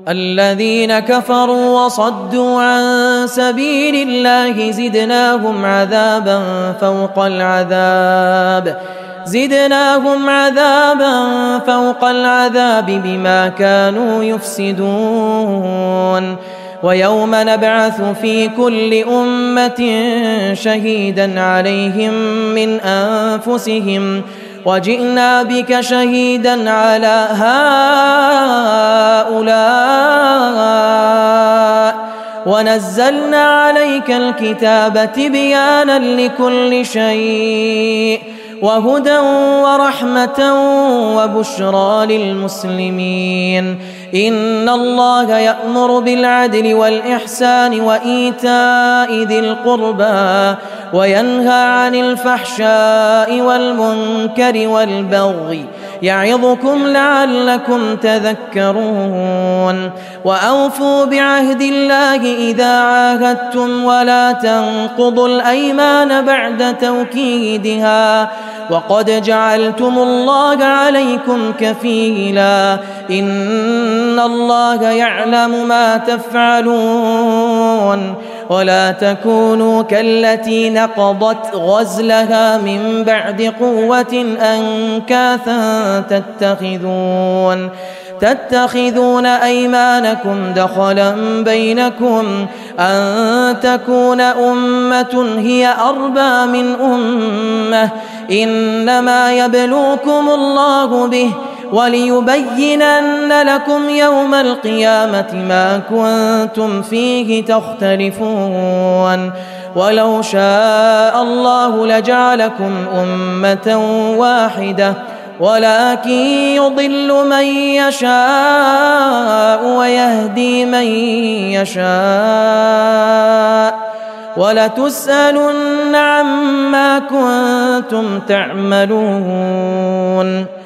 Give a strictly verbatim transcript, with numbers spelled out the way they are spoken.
الذين كفروا وصدوا عن سبيل الله زدناهم عذابا فوق العذاب زدناهم عذابا فوق العذاب بما كانوا يفسدون ويوم نبعث في كل أمة شهيدا عليهم من أنفسهم وجئنا بك شهيدا على هؤلاء ونزلنا عليك الكتاب تبيانا لكل شيء وهدى ورحمة وبشرى للمسلمين إن الله يأمر بالعدل والإحسان وإيتاء ذي القربى وينهى عن الفحشاء والمنكر والبغي يعظكم لعلكم تذكرون وأوفوا بعهد الله إذا عاهدتم ولا تنقضوا الأيمان بعد توكيدها وقد جعلتم الله عليكم كفيلا إن الله يعلم ما تفعلون ولا تكونوا كالتي نقضت غزلها من بعد قوة أنكاثا تتخذون تتخذون أيمانكم دخلا بينكم أن تكون أمة هي أربى من أمة إنما يبلوكم الله به وليبينن لكم يوم القيامة ما كنتم فيه تختلفون ولو شاء الله لجعلكم أمة واحدة ولكن يضل من يشاء ويهدي من يشاء ولتسألن عما كنتم تعملون.